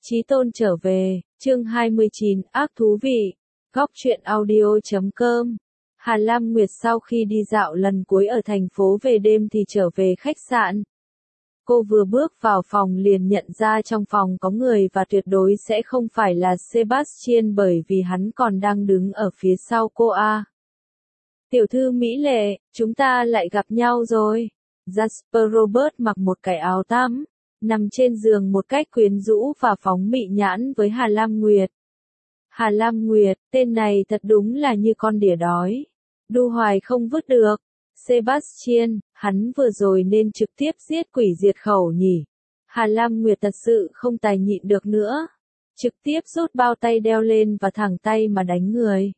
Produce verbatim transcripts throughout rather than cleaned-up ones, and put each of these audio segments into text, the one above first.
Chí Tôn trở về, chương hai mươi chín, ác thú vị. Góc truyện audio chấm com. Hà Lam Nguyệt sau khi đi dạo lần cuối ở thành phố về đêm thì trở về khách sạn. Cô vừa bước vào phòng liền nhận ra trong phòng có người và tuyệt đối sẽ không phải là Sebastian bởi vì hắn còn đang đứng ở phía sau cô a. Tiểu thư mỹ lệ, chúng ta lại gặp nhau rồi. Jasper Robert mặc một cái áo tắm, nằm trên giường một cách quyến rũ và phóng mị nhãn với Hà Lam Nguyệt. Hà Lam Nguyệt, tên này thật đúng là như con đỉa đói. Đu hoài không vứt được. Sebastian, hắn vừa rồi nên trực tiếp giết quỷ diệt khẩu nhỉ. Hà Lam Nguyệt thật sự không tài nhịn được nữa. Trực tiếp rút bao tay đeo lên và thẳng tay mà đánh người.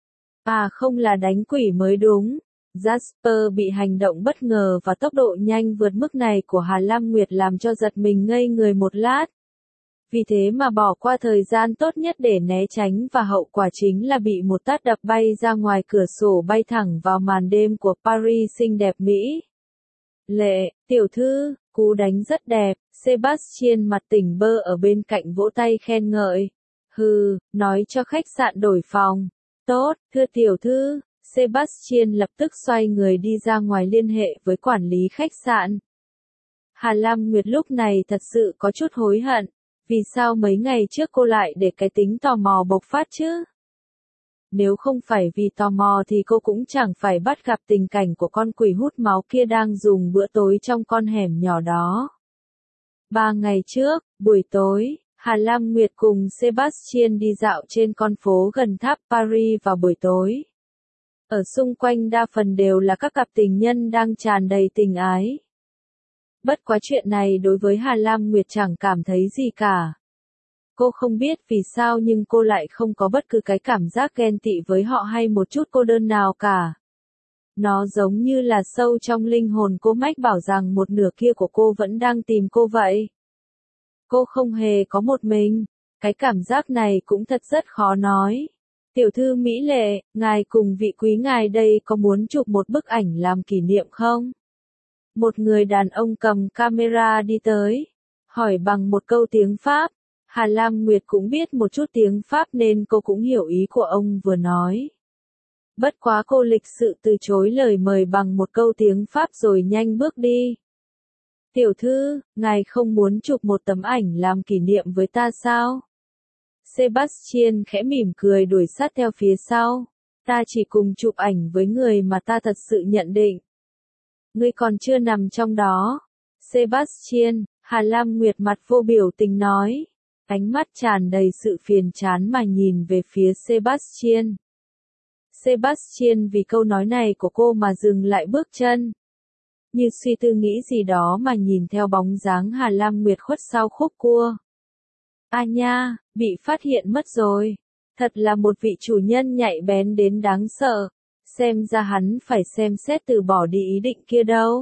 À không là đánh quỷ mới đúng. Jasper bị hành động bất ngờ và tốc độ nhanh vượt mức này của Hà Lam Nguyệt làm cho giật mình ngây người một lát. Vì thế mà bỏ qua thời gian tốt nhất để né tránh và hậu quả chính là bị một tát đập bay ra ngoài cửa sổ bay thẳng vào màn đêm của Paris xinh đẹp Mỹ. Lệ, tiểu thư, cú đánh rất đẹp, Sebastian mặt tỉnh bơ ở bên cạnh vỗ tay khen ngợi. Hừ, nói cho khách sạn đổi phòng. Tốt, thưa tiểu thư. Sebastian lập tức xoay người đi ra ngoài liên hệ với quản lý khách sạn. Hà Lam Nguyệt lúc này thật sự có chút hối hận. Vì sao mấy ngày trước cô lại để cái tính tò mò bộc phát chứ? Nếu không phải vì tò mò thì cô cũng chẳng phải bắt gặp tình cảnh của con quỷ hút máu kia đang dùng bữa tối trong con hẻm nhỏ đó. Ba ngày trước, buổi tối, Hà Lam Nguyệt cùng Sebastian đi dạo trên con phố gần tháp Paris vào buổi tối. Ở xung quanh đa phần đều là các cặp tình nhân đang tràn đầy tình ái. Bất quá chuyện này đối với Hà Lam Nguyệt chẳng cảm thấy gì cả. Cô không biết vì sao nhưng cô lại không có bất cứ cái cảm giác ghen tị với họ hay một chút cô đơn nào cả. Nó giống như là sâu trong linh hồn cô mách bảo rằng một nửa kia của cô vẫn đang tìm cô vậy. Cô không hề có một mình. Cái cảm giác này cũng thật rất khó nói. Tiểu thư mỹ lệ, ngài cùng vị quý ngài đây có muốn chụp một bức ảnh làm kỷ niệm không? Một người đàn ông cầm camera đi tới, hỏi bằng một câu tiếng Pháp. Hà Lam Nguyệt cũng biết một chút tiếng Pháp nên cô cũng hiểu ý của ông vừa nói. Bất quá cô lịch sự từ chối lời mời bằng một câu tiếng Pháp rồi nhanh bước đi. Tiểu thư, ngài không muốn chụp một tấm ảnh làm kỷ niệm với ta sao? Sebastian khẽ mỉm cười đuổi sát theo phía sau. Ta chỉ cùng chụp ảnh với người mà ta thật sự nhận định. Ngươi còn chưa nằm trong đó. Sebastian, Hà Lam Nguyệt mặt vô biểu tình nói. Ánh mắt tràn đầy sự phiền chán mà nhìn về phía Sebastian. Sebastian vì câu nói này của cô mà dừng lại bước chân. Như suy tư nghĩ gì đó mà nhìn theo bóng dáng Hà Lam Nguyệt khuất sau khúc cua. A nha, bị phát hiện mất rồi. Thật là một vị chủ nhân nhạy bén đến đáng sợ. Xem ra hắn phải xem xét từ bỏ đi ý định kia đâu.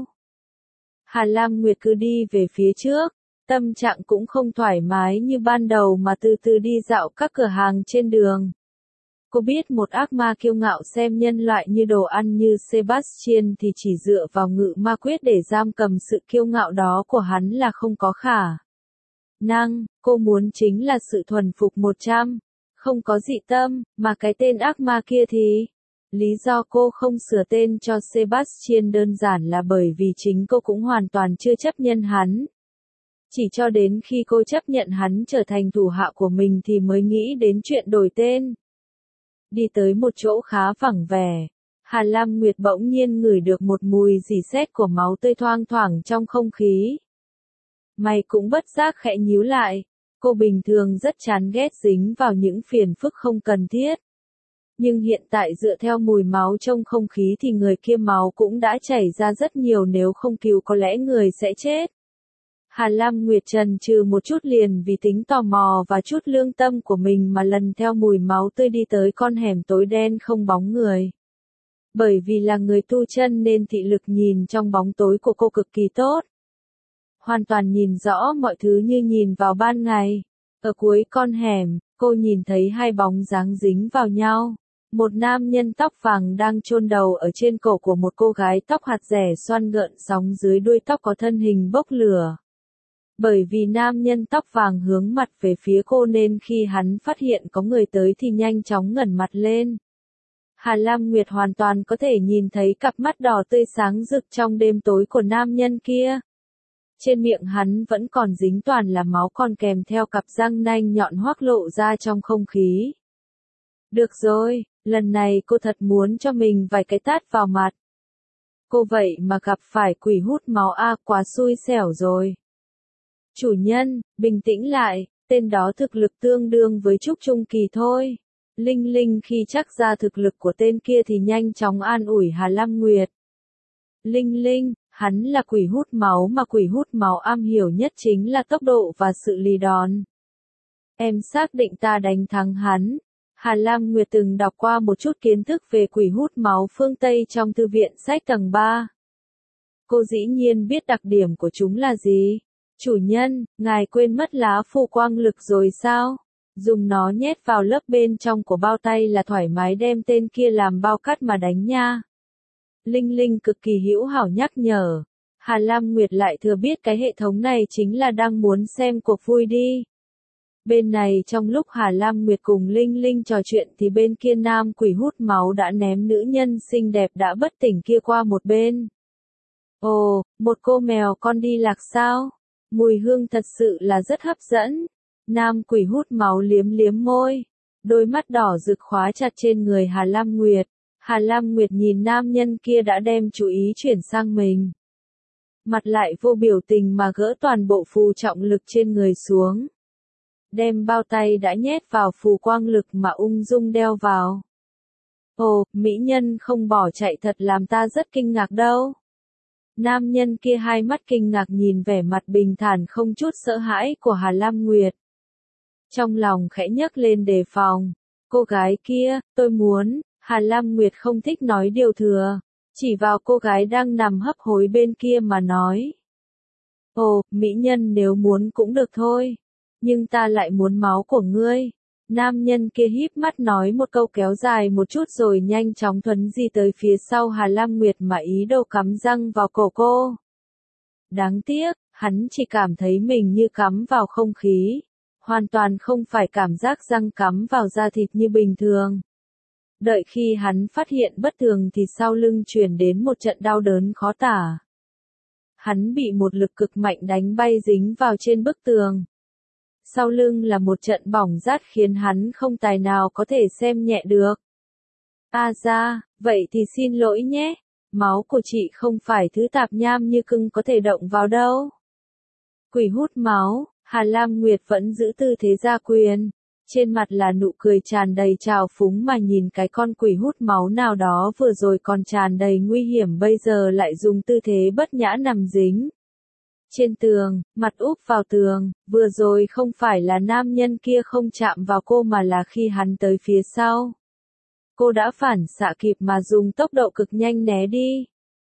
Hà Lam Nguyệt cứ đi về phía trước. Tâm trạng cũng không thoải mái như ban đầu mà từ từ đi dạo các cửa hàng trên đường. Cô biết một ác ma kiêu ngạo xem nhân loại như đồ ăn như Sebastian thì chỉ dựa vào ngự ma quyết để giam cầm sự kiêu ngạo đó của hắn là không có khả năng. Cô muốn chính là sự thuần phục một trăm, không có dị tâm, mà cái tên ác ma kia thì... Lý do cô không sửa tên cho Sebastian đơn giản là bởi vì chính cô cũng hoàn toàn chưa chấp nhận hắn. Chỉ cho đến khi cô chấp nhận hắn trở thành thủ hạ của mình thì mới nghĩ đến chuyện đổi tên. Đi tới một chỗ khá vắng vẻ, Hà Lam Nguyệt bỗng nhiên ngửi được một mùi rỉ sét của máu tươi thoang thoảng trong không khí. Mày cũng bất giác khẽ nhíu lại. Cô bình thường rất chán ghét dính vào những phiền phức không cần thiết. Nhưng hiện tại dựa theo mùi máu trong không khí thì người kia máu cũng đã chảy ra rất nhiều, nếu không cứu có lẽ người sẽ chết. Hà Lam Nguyệt chần chừ một chút liền vì tính tò mò và chút lương tâm của mình mà lần theo mùi máu tươi đi tới con hẻm tối đen không bóng người. Bởi vì là người tu chân nên thị lực nhìn trong bóng tối của cô cực kỳ tốt. Hoàn toàn nhìn rõ mọi thứ như nhìn vào ban ngày. Ở cuối con hẻm, cô nhìn thấy hai bóng dáng dính vào nhau. Một nam nhân tóc vàng đang chôn đầu ở trên cổ của một cô gái tóc hạt rẻ xoăn gợn sóng dưới đuôi tóc có thân hình bốc lửa. Bởi vì nam nhân tóc vàng hướng mặt về phía cô nên khi hắn phát hiện có người tới thì nhanh chóng ngẩng mặt lên. Hà Lam Nguyệt hoàn toàn có thể nhìn thấy cặp mắt đỏ tươi sáng rực trong đêm tối của nam nhân kia. Trên miệng hắn vẫn còn dính toàn là máu còn kèm theo cặp răng nanh nhọn hoác lộ ra trong không khí. Được rồi, lần này cô thật muốn cho mình vài cái tát vào mặt. Cô vậy mà gặp phải quỷ hút máu a, quá xui xẻo rồi. Chủ nhân, bình tĩnh lại, tên đó thực lực tương đương với Trúc Trung Kỳ thôi. Linh Linh khi chắc ra thực lực của tên kia thì nhanh chóng an ủi Hà Lam Nguyệt. Linh Linh, hắn là quỷ hút máu mà quỷ hút máu am hiểu nhất chính là tốc độ và sự lì đòn. Em xác định ta đánh thắng hắn. Hà Lam Nguyệt từng đọc qua một chút kiến thức về quỷ hút máu phương Tây trong thư viện sách tầng ba. Cô dĩ nhiên biết đặc điểm của chúng là gì. Chủ nhân, ngài quên mất lá phù quang lực rồi sao? Dùng nó nhét vào lớp bên trong của bao tay là thoải mái đem tên kia làm bao cát mà đánh nha. Linh Linh cực kỳ hữu hảo nhắc nhở. Hà Lam Nguyệt lại thừa biết cái hệ thống này chính là đang muốn xem cuộc vui đi. Bên này trong lúc Hà Lam Nguyệt cùng Linh Linh trò chuyện thì bên kia nam quỷ hút máu đã ném nữ nhân xinh đẹp đã bất tỉnh kia qua một bên. Ồ, một cô mèo con đi lạc sao? Mùi hương thật sự là rất hấp dẫn. Nam quỷ hút máu liếm liếm môi. Đôi mắt đỏ rực khóa chặt trên người Hà Lam Nguyệt. Hà Lam Nguyệt nhìn nam nhân kia đã đem chú ý chuyển sang mình. Mặt lại vô biểu tình mà gỡ toàn bộ phù trọng lực trên người xuống. Đem bao tay đã nhét vào phù quang lực mà ung dung đeo vào. Ồ, mỹ nhân không bỏ chạy thật làm ta rất kinh ngạc đâu. Nam nhân kia hai mắt kinh ngạc nhìn vẻ mặt bình thản không chút sợ hãi của Hà Lam Nguyệt. Trong lòng khẽ nhấc lên đề phòng. Cô gái kia, tôi muốn, Hà Lam Nguyệt không thích nói điều thừa. Chỉ vào cô gái đang nằm hấp hối bên kia mà nói. Ồ, mỹ nhân nếu muốn cũng được thôi. Nhưng ta lại muốn máu của ngươi. Nam nhân kia híp mắt nói một câu kéo dài một chút rồi nhanh chóng thuấn di tới phía sau Hà Lam Nguyệt mà ý đồ cắm răng vào cổ cô. Đáng tiếc, hắn chỉ cảm thấy mình như cắm vào không khí. Hoàn toàn không phải cảm giác răng cắm vào da thịt như bình thường. Đợi khi hắn phát hiện bất thường thì sau lưng truyền đến một trận đau đớn khó tả. Hắn bị một lực cực mạnh đánh bay dính vào trên bức tường. Sau lưng là một trận bỏng rát khiến hắn không tài nào có thể xem nhẹ được. A ra, vậy thì xin lỗi nhé. Máu của chị không phải thứ tạp nham như cưng có thể động vào đâu. Quỷ hút máu, Hà Lam Nguyệt vẫn giữ tư thế gia quyền. Trên mặt là nụ cười tràn đầy trào phúng mà nhìn cái con quỷ hút máu nào đó vừa rồi còn tràn đầy nguy hiểm bây giờ lại dùng tư thế bất nhã nằm dính. Trên tường, mặt úp vào tường, vừa rồi không phải là nam nhân kia không chạm vào cô mà là khi hắn tới phía sau. Cô đã phản xạ kịp mà dùng tốc độ cực nhanh né đi.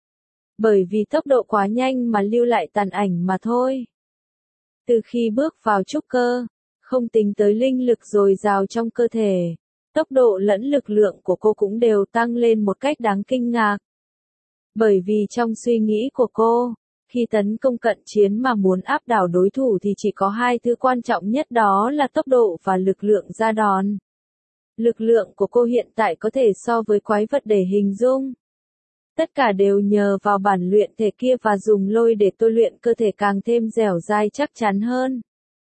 Bởi vì tốc độ quá nhanh mà lưu lại tàn ảnh mà thôi. Từ khi bước vào trúc cơ, không tính tới linh lực dồi dào trong cơ thể, tốc độ lẫn lực lượng của cô cũng đều tăng lên một cách đáng kinh ngạc. Bởi vì trong suy nghĩ của cô, khi tấn công cận chiến mà muốn áp đảo đối thủ thì chỉ có hai thứ quan trọng nhất đó là tốc độ và lực lượng ra đòn. Lực lượng của cô hiện tại có thể so với quái vật để hình dung. Tất cả đều nhờ vào bản luyện thể kia và dùng lôi để tôi luyện cơ thể càng thêm dẻo dai chắc chắn hơn.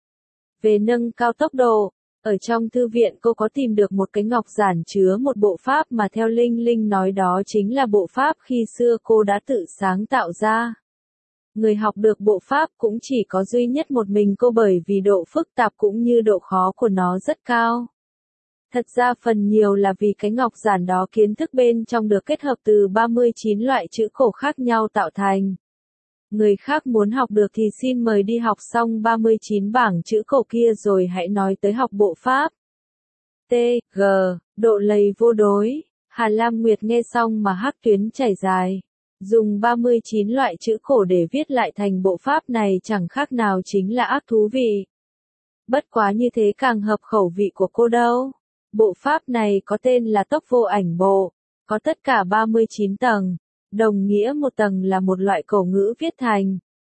Về nâng cao tốc độ, ở trong thư viện cô có tìm được một cái ngọc giản chứa một bộ pháp mà theo Linh Linh nói đó chính là bộ pháp khi xưa cô đã tự sáng tạo ra. Người học được bộ pháp cũng chỉ có duy nhất một mình cô bởi vì độ phức tạp cũng như độ khó của nó rất cao. Thật ra phần nhiều là vì cái ngọc giản đó kiến thức bên trong được kết hợp từ ba mươi chín loại chữ cổ khác nhau tạo thành. Người khác muốn học được thì xin mời đi học xong ba mươi chín bảng chữ cổ kia rồi hãy nói tới học bộ pháp. T, G, độ lầy vô đối. Hà Lam Nguyệt nghe xong mà hắc tuyến chảy dài. Dùng ba mươi chín loại chữ cổ để viết lại thành bộ pháp này chẳng khác nào chính là ác thú vị. Bất quá như thế càng hợp khẩu vị của cô đâu. Bộ pháp này có tên là tốc vô ảnh bộ, có tất cả ba mươi chín tầng, đồng nghĩa một tầng là một loại cổ ngữ viết thành,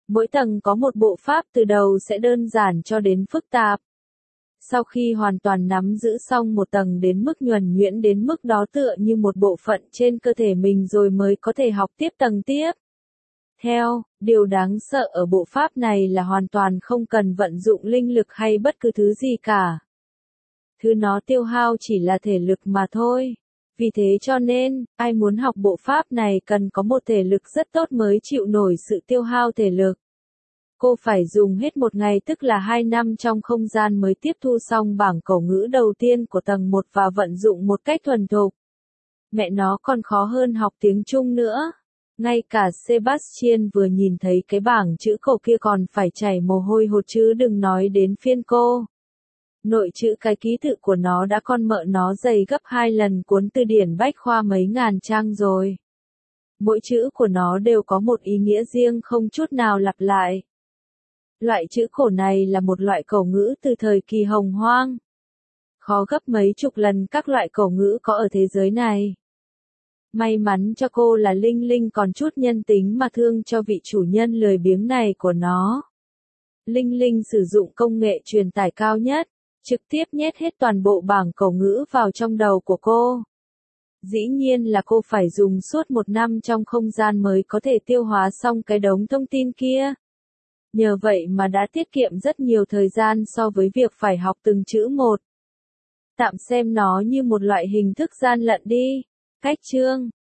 Mỗi tầng có một bộ pháp từ đầu sẽ đơn giản cho đến phức tạp. Sau khi hoàn toàn nắm giữ xong một tầng đến mức nhuần nhuyễn đến mức đó tựa như một bộ phận trên cơ thể mình rồi mới có thể học tiếp tầng tiếp. Theo, điều đáng sợ ở bộ pháp này là hoàn toàn không cần vận dụng linh lực hay bất cứ thứ gì cả. Thứ nó tiêu hao chỉ là thể lực mà thôi. Vì thế cho nên, ai muốn học bộ pháp này cần có một thể lực rất tốt mới chịu nổi sự tiêu hao thể lực. Cô phải dùng hết một ngày tức là hai năm trong không gian mới tiếp thu xong bảng cổ ngữ đầu tiên của tầng một và vận dụng một cách thuần thục. Mẹ nó còn khó hơn học tiếng Trung nữa. Ngay cả Sebastian vừa nhìn thấy cái bảng chữ cổ kia còn phải chảy mồ hôi hột chứ đừng nói đến phiên cô. Nội chữ cái ký tự của nó đã con mợ nó dày gấp hai lần cuốn từ điển bách khoa mấy ngàn trang rồi. Mỗi chữ của nó đều có một ý nghĩa riêng không chút nào lặp lại. Loại chữ cổ này là một loại cổ ngữ từ thời kỳ hồng hoang. Khó gấp mấy chục lần các loại cổ ngữ có ở thế giới này. May mắn cho cô là Linh Linh còn chút nhân tính mà thương cho vị chủ nhân lười biếng này của nó. Linh Linh sử dụng công nghệ truyền tải cao nhất, trực tiếp nhét hết toàn bộ bảng cổ ngữ vào trong đầu của cô. Dĩ nhiên là cô phải dùng suốt một năm trong không gian mới có thể tiêu hóa xong cái đống thông tin kia. Nhờ vậy mà đã tiết kiệm rất nhiều thời gian so với việc phải học từng chữ một. Tạm xem nó như một loại hình thức gian lận đi. Cách chương